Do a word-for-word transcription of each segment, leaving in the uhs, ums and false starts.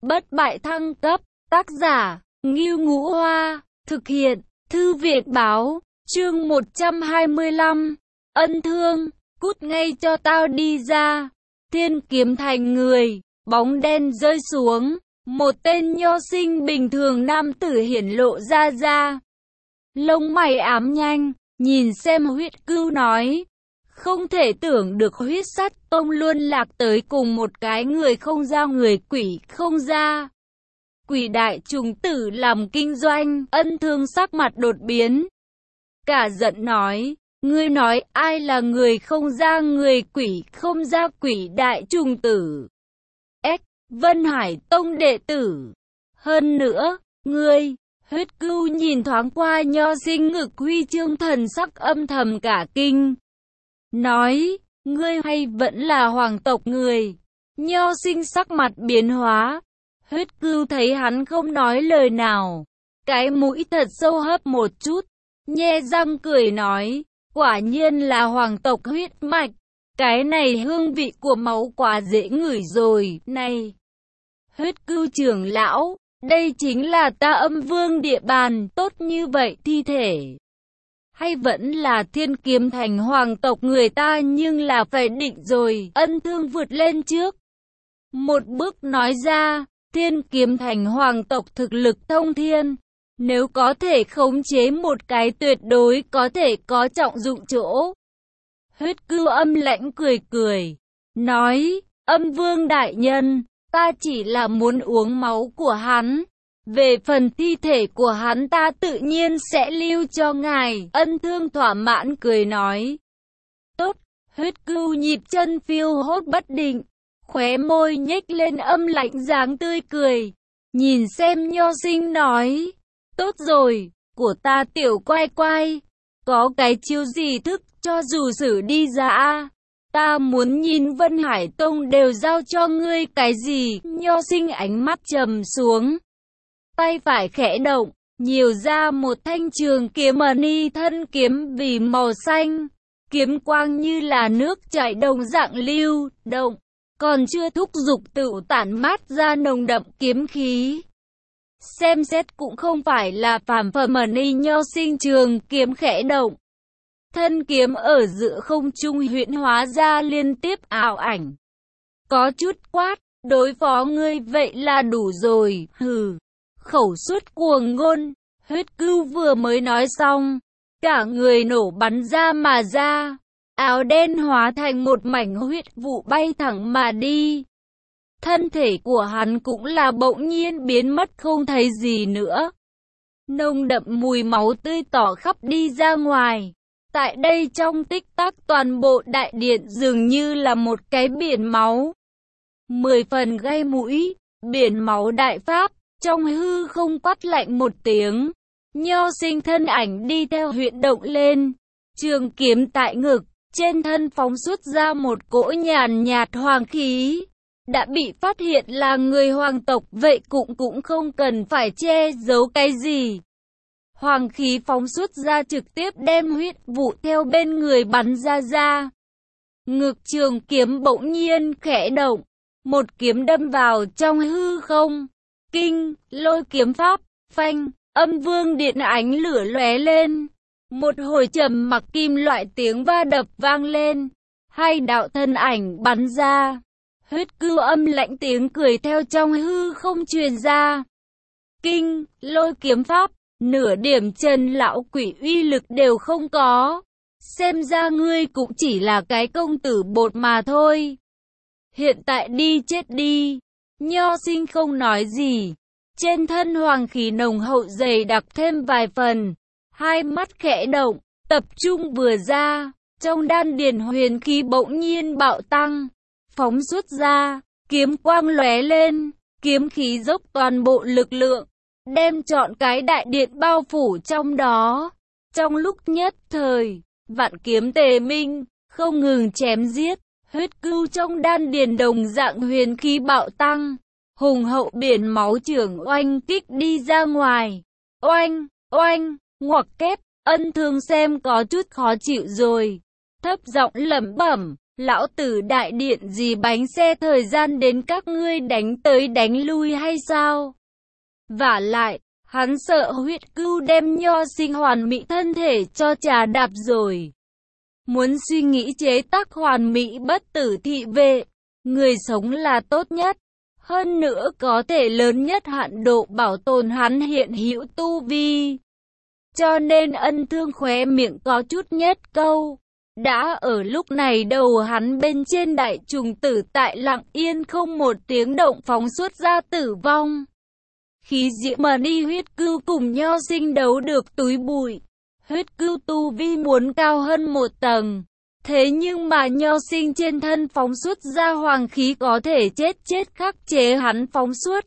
bất bại thăng cấp, tác giả, Ngưu Ngũ Hoa, thực hiện, Thư viện báo, chương một trăm hai mươi lăm, ân thương, cút ngay cho tao đi ra, thiên kiếm thành người, bóng đen rơi xuống, một tên nho sinh bình thường nam tử hiển lộ ra ra. Lông mày ám nhanh, nhìn xem Huyết Cưu nói, không thể tưởng được Huyết Sắt Tông luôn lạc tới cùng một cái người không ra người quỷ không ra. Quỷ đại trùng tử làm kinh doanh, ân thương sắc mặt đột biến. Cả giận nói, ngươi nói ai là người không ra người quỷ không ra quỷ đại trùng tử? Ếch, Vân Hải Tông đệ tử. Hơn nữa, ngươi, Huyết Cưu nhìn thoáng qua nho sinh ngực huy chương thần sắc âm thầm cả kinh. Nói, ngươi hay vẫn là hoàng tộc người? Nho sinh sắc mặt biến hóa. Huyết Cưu thấy hắn không nói lời nào, cái mũi thật sâu hấp một chút, nhe răng cười nói, quả nhiên là hoàng tộc huyết mạch, cái này hương vị của máu quá dễ ngửi rồi, này. Huyết Cưu trưởng lão, đây chính là ta Âm Vương địa bàn, tốt như vậy thi thể. Hay vẫn là thiên kiếm thành hoàng tộc người ta nhưng là phải định rồi, ân thương vượt lên trước. Một bước nói ra, thiên kiếm thành hoàng tộc thực lực thông thiên. Nếu có thể khống chế một cái tuyệt đối có thể có trọng dụng chỗ. Huyết Cưu âm lãnh cười cười, nói, Âm Vương đại nhân, ta chỉ là muốn uống máu của hắn. Về phần thi thể của hắn ta tự nhiên sẽ lưu cho ngài, ân thương thỏa mãn cười nói. Tốt, Huyết Cưu nhịp chân phiêu hốt bất định, khóe môi nhếch lên âm lạnh dáng tươi cười, nhìn xem nho sinh nói, tốt rồi, của ta tiểu quay quay, có cái chiêu gì thức cho dù xử đi ra a, ta muốn nhìn Vân Hải Tông đều giao cho ngươi cái gì, nho sinh ánh mắt trầm xuống. Tay phải khẽ động, nhiều ra một thanh trường kiếm mờ ni thân kiếm vì màu xanh, kiếm quang như là nước chảy đồng dạng lưu động, còn chưa thúc dục tự tản mát ra nồng đậm kiếm khí. Xem xét cũng không phải là phàm phẩm mờ ni nho sinh trường kiếm khẽ động. Thân kiếm ở giữa không trung huyễn hóa ra liên tiếp ảo ảnh. Có chút quát, đối phó ngươi vậy là đủ rồi, hừ. Khẩu suất cuồng ngôn, Huyết Cưu vừa mới nói xong, cả người nổ bắn ra mà ra, áo đen hóa thành một mảnh huyết vụ bay thẳng mà đi. Thân thể của hắn cũng là bỗng nhiên biến mất không thấy gì nữa. Nồng đậm mùi máu tươi tỏ khắp đi ra ngoài. Tại đây trong tích tắc toàn bộ đại điện dường như là một cái biển máu. Mười phần gai mũi, biển máu đại pháp. Trong hư không quát lạnh một tiếng, nho sinh thân ảnh đi theo huyễn động lên, trường kiếm tại ngực, trên thân phóng xuất ra một cỗ nhàn nhạt hoàng khí. Đã bị phát hiện là người hoàng tộc vậy cũng cũng không cần phải che giấu cái gì. Hoàng khí phóng xuất ra trực tiếp đem huyết vụ theo bên người bắn ra ra. Ngực trường kiếm bỗng nhiên khẽ động, một kiếm đâm vào trong hư không. Kinh, lôi kiếm pháp, phanh, Âm Vương điện ánh lửa lóe lên. Một hồi trầm mặc kim loại tiếng va đập vang lên. Hai đạo thân ảnh bắn ra. Huyết Cưu âm lãnh tiếng cười theo trong hư không truyền ra. Kinh, lôi kiếm pháp, nửa điểm Trần lão quỷ uy lực đều không có. Xem ra ngươi cũng chỉ là cái công tử bột mà thôi. Hiện tại đi chết đi. Nho sinh không nói gì, trên thân hoàng khí nồng hậu dày đặc thêm vài phần, hai mắt khẽ động, tập trung vừa ra, trong đan điền huyền khí bỗng nhiên bạo tăng, phóng xuất ra, kiếm quang lóe lên, kiếm khí dốc toàn bộ lực lượng, đem trọn cái đại điện bao phủ trong đó. Trong lúc nhất thời, vạn kiếm tề minh, không ngừng chém giết. Huyết Cưu trong đan điền đồng dạng huyền khí bạo tăng, hùng hậu biển máu trưởng oanh kích đi ra ngoài. Oanh, oanh, ngoặc kép, ân thương xem có chút khó chịu rồi. Thấp giọng lẩm bẩm, Lão tử đại điện gì bánh xe thời gian đến các ngươi đánh tới đánh lui hay sao? Vả lại, hắn sợ huyết cưu đem Nho Sinh hoàn mỹ thân thể cho trà đạp rồi. Muốn suy nghĩ chế tác hoàn mỹ bất tử thị vệ, người sống là tốt nhất. Hơn nữa có thể lớn nhất hạn độ bảo tồn hắn hiện hữu tu vi. Cho nên Ân Thương khóe miệng có chút nhất câu. Đã ở lúc này đầu hắn bên trên đại trùng tử tại lặng yên không một tiếng động phóng xuất ra tử vong. Khí diễm mà đi huyết cưu cùng Nho Sinh đấu được túi bụi. Huyết cưu tu vi muốn cao hơn một tầng. Thế nhưng mà Nho Sinh trên thân phóng xuất ra hoàng khí có thể chết chết khắc chế hắn phóng xuất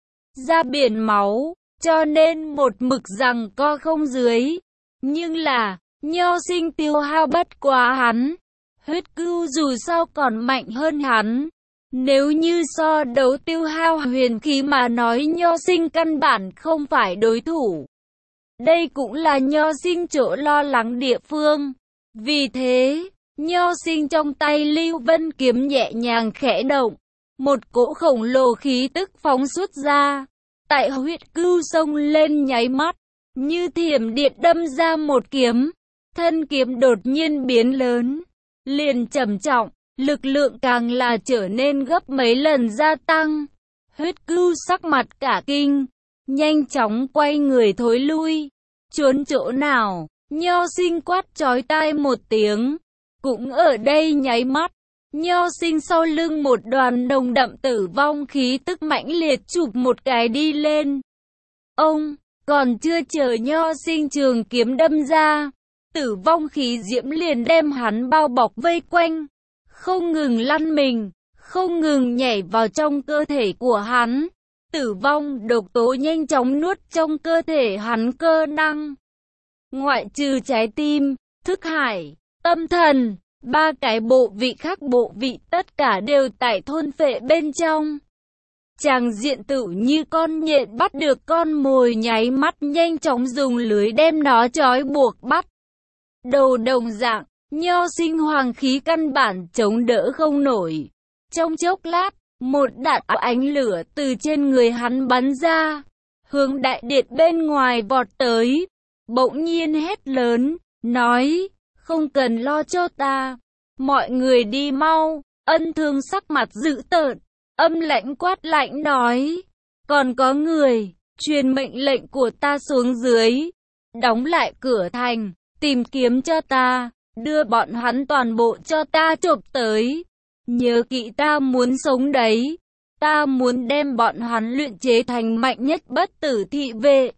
ra biển máu, cho nên một mực rằng co không dưới. Nhưng là, Nho Sinh tiêu hao bất quá hắn. Huyết cưu dù sao còn mạnh hơn hắn. Nếu như so đấu tiêu hao huyền khí mà nói Nho Sinh căn bản không phải đối thủ. Đây cũng là Nho Sinh chỗ lo lắng địa phương. Vì thế, Nho Sinh trong tay Lưu Vân kiếm nhẹ nhàng khẽ động. Một cỗ khổng lồ khí tức phóng xuất ra. Tại huyết cưu xông lên nháy mắt. Như thiểm điện đâm ra một kiếm. Thân kiếm đột nhiên biến lớn. Liền trầm trọng. Lực lượng càng là trở nên gấp mấy lần gia tăng. Huyết cưu sắc mặt cả kinh. Nhanh chóng quay người thối lui. Trốn chỗ nào? Nho Sinh quát chói tai một tiếng. Cũng ở đây nháy mắt. Nho Sinh sau lưng một đoàn nồng đậm tử vong khí tức mãnh liệt chụp một cái đi lên. Ông, còn chưa chờ Nho Sinh trường kiếm đâm ra. Tử vong khí diễm liền đem hắn bao bọc vây quanh. Không ngừng lăn mình, không ngừng nhảy vào trong cơ thể của hắn. Tử vong độc tố nhanh chóng nuốt trong cơ thể hắn cơ năng. Ngoại trừ trái tim, thức hải, tâm thần, ba cái bộ vị khác bộ vị tất cả đều tại thôn phệ bên trong. Tràng diện tự như con nhện bắt được con mồi nháy mắt nhanh chóng dùng lưới đem nó trói buộc bắt. Đầu đồng dạng. Nho Sinh hoàng khí căn bản chống đỡ không nổi. Trong chốc lát, một đạn ánh lửa từ trên người hắn bắn ra, hướng đại điện bên ngoài vọt tới. Bỗng nhiên hét lớn, nói, không cần lo cho ta, mọi người đi mau. Ân Thương sắc mặt dữ tợn, âm lãnh quát lạnh nói, còn có người, truyền mệnh lệnh của ta xuống dưới, đóng lại cửa thành, tìm kiếm cho ta. Đưa bọn hắn toàn bộ cho ta chộp tới. Nhớ kỹ ta muốn sống đấy. Ta muốn đem bọn hắn luyện chế thành mạnh nhất bất tử thị vệ.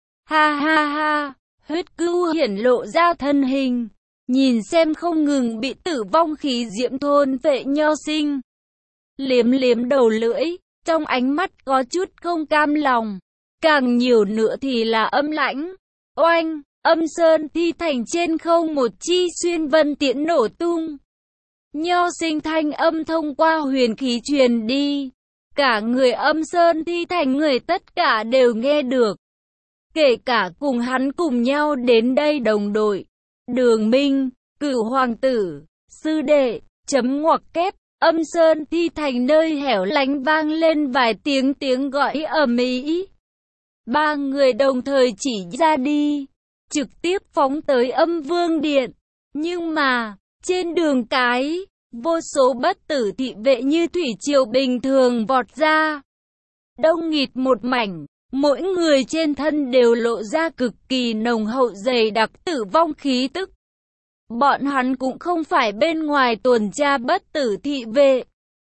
Ha ha ha. Huyết cưu hiển lộ ra thân hình. Nhìn xem không ngừng bị tử vong khí diễm thôn phệ Nho Sinh. Liếm liếm đầu lưỡi. Trong ánh mắt có chút không cam lòng. Càng nhiều nữa thì là âm lãnh. Oanh. Âm Sơn Thi Thành trên không một chi xuyên vân tiễn nổ tung. Nho Sinh thanh âm thông qua huyền khí truyền đi. Cả người Âm Sơn Thi Thành người tất cả đều nghe được. Kể cả cùng hắn cùng nhau đến đây đồng đội. Đường Minh, Cửu Hoàng tử, Sư Đệ, chấm ngoặc kép. Âm Sơn Thi Thành nơi hẻo lánh vang lên vài tiếng tiếng gọi ầm ĩ. Ba người đồng thời chỉ ra đi. Trực tiếp phóng tới Âm Vương Điện. Nhưng mà, trên đường cái, vô số bất tử thị vệ như thủy triều bình thường vọt ra. Đông nghịt một mảnh, mỗi người trên thân đều lộ ra cực kỳ nồng hậu dày đặc tử vong khí tức. Bọn hắn cũng không phải bên ngoài tuần tra bất tử thị vệ.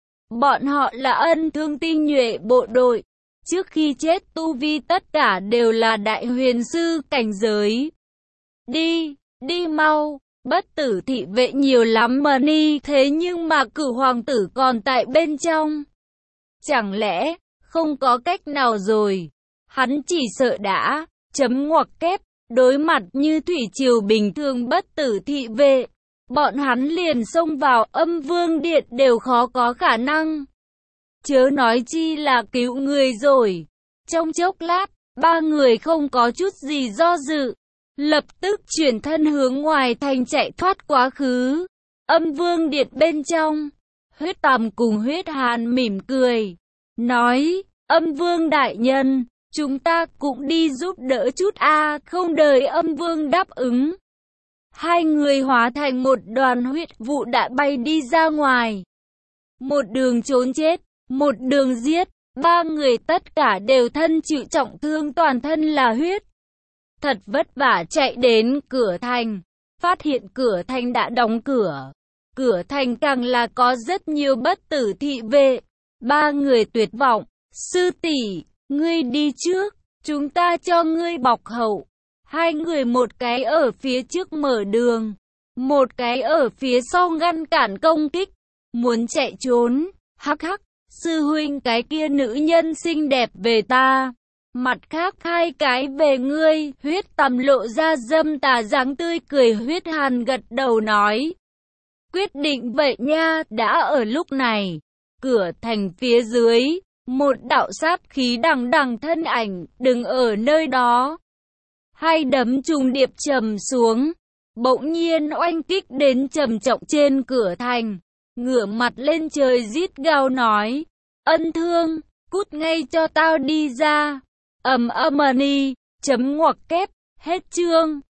Bọn họ là Ân Thương tinh nhuệ bộ đội. Trước khi chết tu vi tất cả đều là đại huyền sư cảnh giới. Đi, đi mau, bất tử thị vệ nhiều lắm mà đi, thế nhưng mà Cửu Hoàng tử còn tại bên trong. Chẳng lẽ, không có cách nào rồi, hắn chỉ sợ đã, chấm ngoặc kép, đối mặt như thủy triều bình thường bất tử thị vệ. Bọn hắn liền xông vào Âm Vương Điện đều khó có khả năng. Chớ nói chi là cứu người rồi. Trong chốc lát, ba người không có chút gì do dự. Lập tức chuyển thân hướng ngoài thành chạy thoát quá khứ. Âm Vương Điện bên trong, Huyết Tầm cùng Huyết Hàn mỉm cười, nói, Âm Vương đại nhân, chúng ta cũng đi giúp đỡ chút a. Không đợi Âm Vương đáp ứng, hai người hóa thành một đoàn huyết vụ đã bay đi ra ngoài. Một đường trốn chết, một đường giết, ba người tất cả đều thân chịu trọng thương, toàn thân là huyết. Thật vất vả chạy đến cửa thành, phát hiện cửa thành đã đóng cửa. Cửa thành càng là có rất nhiều bất tử thị vệ. Ba người tuyệt vọng, sư tỷ, ngươi đi trước, chúng ta cho ngươi bọc hậu. Hai người một cái ở phía trước mở đường, một cái ở phía sau ngăn cản công kích. Muốn chạy trốn, hắc hắc, sư huynh cái kia nữ nhân xinh đẹp về ta. Mặt khác hai cái về ngươi. Huyết Tầm lộ ra dâm tà dáng tươi cười. Huyết Hàn gật đầu nói, quyết định vậy nha. Đã ở lúc này, cửa thành phía dưới, một đạo sát khí đằng đằng thân ảnh đứng ở nơi đó. Hai đấm trùng điệp trầm xuống, bỗng nhiên oanh kích đến trầm trọng trên cửa thành. Ngửa mặt lên trời rít gào nói, Ân Thương, cút ngay cho tao đi ra. Ầm ầm ni, chấm ngoặc kép, hết chương.